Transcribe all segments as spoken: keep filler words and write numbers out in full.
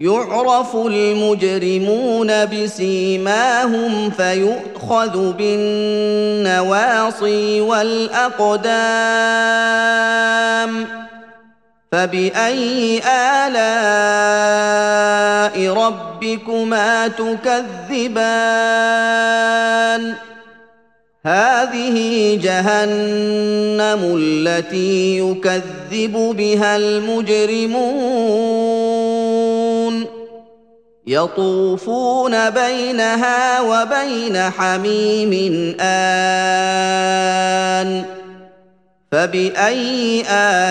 يعرف المجرمون بسيماهم فيؤخذ بالنواصي والأقدام فبأي آلاء ربكما تكذبان هذه جهنم التي يكذب بها المجرمون يطوفون بينها وبين حميم آن فبأي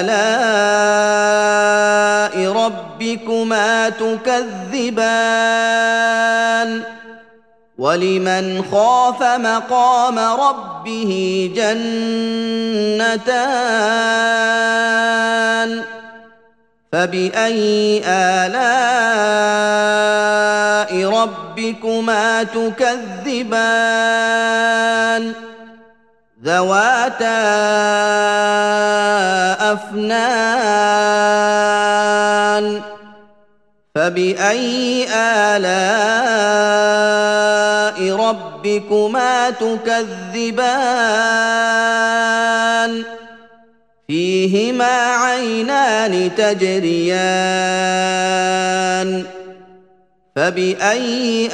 آلاء ربكما تكذبان ولمن خاف مقام ربه جنتان فبأي آلاء ربكما تكذبان ذواتا أفنان فبأي آلاء ربكما تكذبان فيهما عينان تجريان فبأي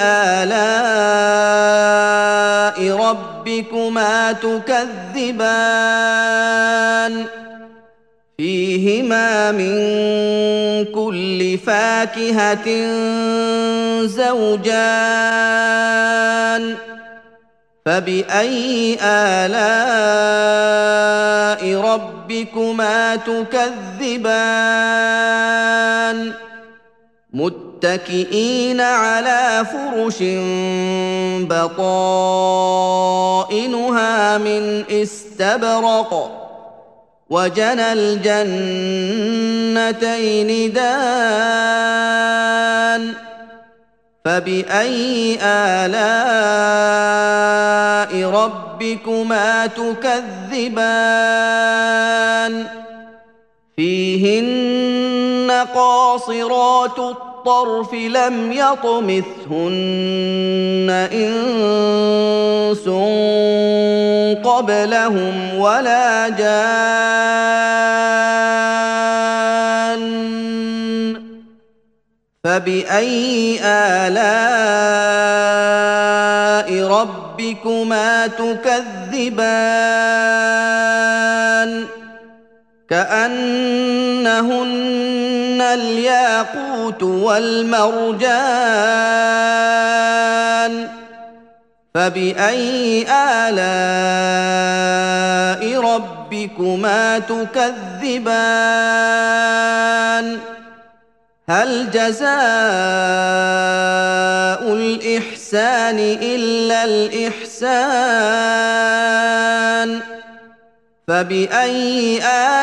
آلاء ربكما تكذبان فيهما من كل فاكهة زوجان فبأي آلاء ربكما تكذبان متكئين على فرش بطائنها من استبرق وجنى الجنتين دان فبأي آلاء ربكما تكذبان فيهن قاصرات الطرف لم يطمثهن إنس قبلهم ولا جان فبأي آلاء ربكما تكذبان كأنهن الياقوت والمرجان فبأي آلاء ربكما تكذبان هل جزاء الإحسان إلا الإحسان فبأي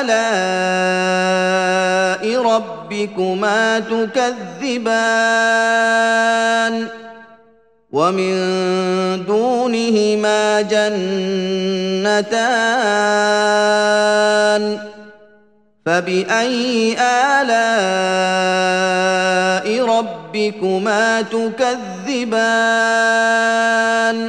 آلاء ربكما تكذبان ومن دونهما جنتان فبأي آلاء ربكما تكذبان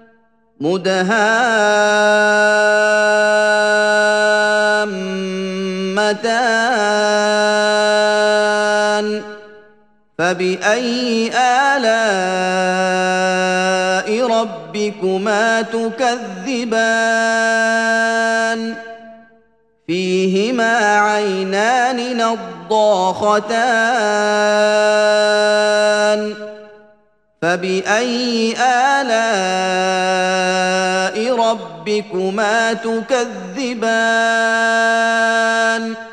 مدهامتان فبأي آلاء ربكما تكذبان فيهما عينان نضاختان فبأي آلاء ربكما تكذبان